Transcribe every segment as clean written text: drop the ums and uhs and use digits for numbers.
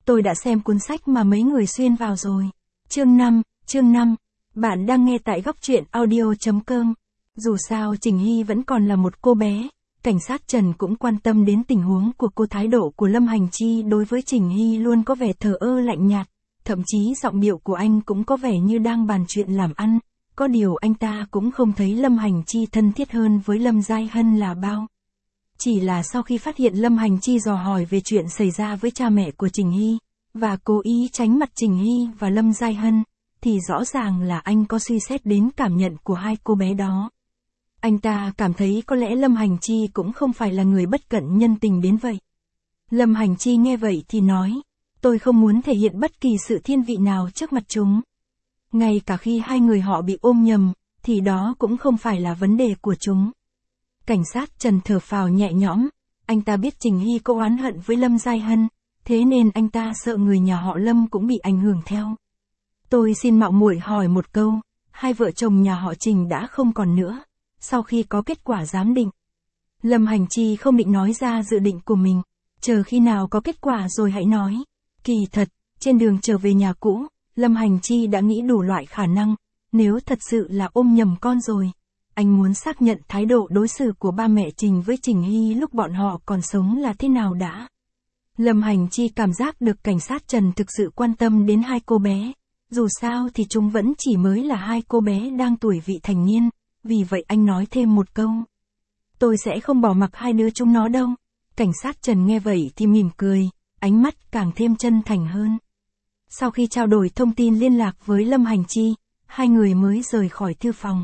tôi đã xem cuốn sách mà mấy người xuyên vào rồi. Chương 5, bạn đang nghe tại góc truyện audio.com. Dù sao Trình Hy vẫn còn là một cô bé, cảnh sát Trần cũng quan tâm đến tình huống của cô. Thái độ của Lâm Hành Chi đối với Trình Hy luôn có vẻ thờ ơ lạnh nhạt, thậm chí giọng điệu của anh cũng có vẻ như đang bàn chuyện làm ăn. Có điều anh ta cũng không thấy Lâm Hành Chi thân thiết hơn với Lâm Giai Hân là bao. Chỉ là sau khi phát hiện Lâm Hành Chi dò hỏi về chuyện xảy ra với cha mẹ của Trình Hy, và cố ý tránh mặt Trình Hy và Lâm Giai Hân, thì rõ ràng là anh có suy xét đến cảm nhận của hai cô bé đó. Anh ta cảm thấy có lẽ Lâm Hành Chi cũng không phải là người bất cận nhân tình đến vậy. Lâm Hành Chi nghe vậy thì nói, tôi không muốn thể hiện bất kỳ sự thiên vị nào trước mặt chúng. Ngay cả khi hai người họ bị ôm nhầm, thì đó cũng không phải là vấn đề của chúng. Cảnh sát Trần thở phào nhẹ nhõm, anh ta biết Trình Hy có oán hận với Lâm Giai Hân, thế nên anh ta sợ người nhà họ Lâm cũng bị ảnh hưởng theo. Tôi xin mạo muội hỏi một câu, hai vợ chồng nhà họ Trình đã không còn nữa, sau khi có kết quả giám định. Lâm Hành Chi không định nói ra dự định của mình, chờ khi nào có kết quả rồi hãy nói. Kỳ thật, trên đường trở về nhà cũ, Lâm Hành Chi đã nghĩ đủ loại khả năng, nếu thật sự là ôm nhầm con rồi. Anh muốn xác nhận thái độ đối xử của ba mẹ Trình với Trình Hy lúc bọn họ còn sống là thế nào đã. Lâm Hành Chi cảm giác được cảnh sát Trần thực sự quan tâm đến hai cô bé. Dù sao thì chúng vẫn chỉ mới là hai cô bé đang tuổi vị thành niên, vì vậy anh nói thêm một câu. Tôi sẽ không bỏ mặc hai đứa chúng nó đâu. Cảnh sát Trần nghe vậy thì mỉm cười, ánh mắt càng thêm chân thành hơn. Sau khi trao đổi thông tin liên lạc với Lâm Hành Chi, hai người mới rời khỏi thư phòng.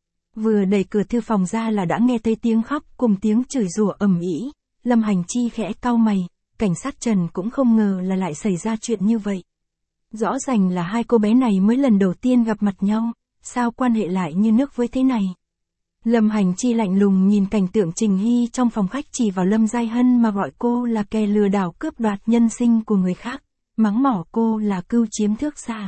Vừa đẩy cửa thư phòng ra là đã nghe thấy tiếng khóc cùng tiếng chửi rủa ầm ĩ. Lâm Hành Chi khẽ cau mày, cảnh sát Trần cũng không ngờ là lại xảy ra chuyện như vậy. Rõ ràng là hai cô bé này mới lần đầu tiên gặp mặt nhau, sao quan hệ lại như nước với thế này. Lâm Hành Chi lạnh lùng nhìn cảnh tượng Trình Hy trong phòng khách, chỉ vào Lâm Giai Hân mà gọi cô là kẻ lừa đảo cướp đoạt nhân sinh của người khác, mắng mỏ cô là cưu chiếm thước xa.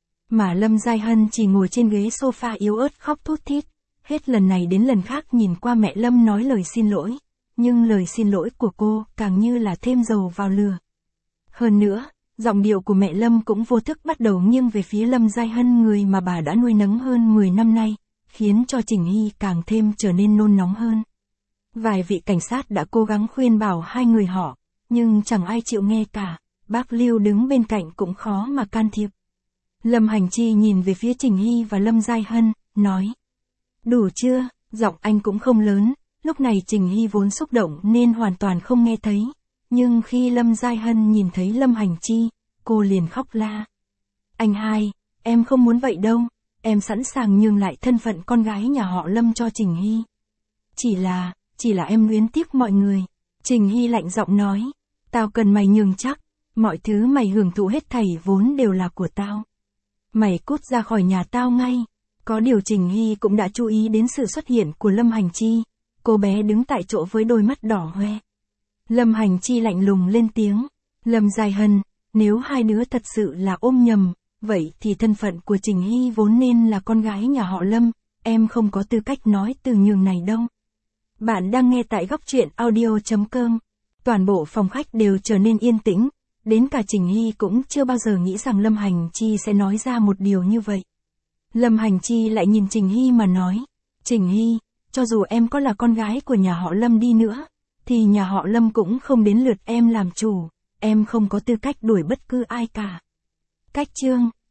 Mà Lâm Giai Hân chỉ ngồi trên ghế sofa yếu ớt khóc thút thít, hết lần này đến lần khác nhìn qua mẹ Lâm nói lời xin lỗi, nhưng lời xin lỗi của cô càng như là thêm dầu vào lửa. Hơn nữa, giọng điệu của mẹ Lâm cũng vô thức bắt đầu nghiêng về phía Lâm Giai Hân, người mà bà đã nuôi nấng hơn 10 năm nay, khiến cho Trình Hy càng thêm trở nên nôn nóng hơn. Vài vị cảnh sát đã cố gắng khuyên bảo hai người họ, nhưng chẳng ai chịu nghe cả, bác Lưu đứng bên cạnh cũng khó mà can thiệp. Lâm Hành Chi nhìn về phía Trình Hy và Lâm Giai Hân, nói. Đủ chưa, giọng anh cũng không lớn, lúc này Trình Hy vốn xúc động nên hoàn toàn không nghe thấy. Nhưng khi Lâm Giai Hân nhìn thấy Lâm Hành Chi, cô liền khóc la. Anh hai, em không muốn vậy đâu, em sẵn sàng nhường lại thân phận con gái nhà họ Lâm cho Trình Hy. Chỉ là em luyến tiếc mọi người. Trình Hy lạnh giọng nói, tao cần mày nhường chắc, mọi thứ mày hưởng thụ hết thảy vốn đều là của tao. Mày cút ra khỏi nhà tao ngay. Có điều Trình Hy cũng đã chú ý đến sự xuất hiện của Lâm Hành Chi, cô bé đứng tại chỗ với đôi mắt đỏ hoe. Lâm Hành Chi lạnh lùng lên tiếng, Lâm Giai Hân, nếu hai đứa thật sự là ôm nhầm, vậy thì thân phận của Trình Hy vốn nên là con gái nhà họ Lâm, em không có tư cách nói từ nhường này đâu. Bạn đang nghe tại góc truyện audio.com. Toàn bộ phòng khách đều trở nên yên tĩnh, đến cả Trình Hy cũng chưa bao giờ nghĩ rằng Lâm Hành Chi sẽ nói ra một điều như vậy. Lâm Hành Chi lại nhìn Trình Hy mà nói, Trình Hy, cho dù em có là con gái của nhà họ Lâm đi nữa, thì nhà họ Lâm cũng không đến lượt em làm chủ, em không có tư cách đuổi bất cứ ai cả. Cách chương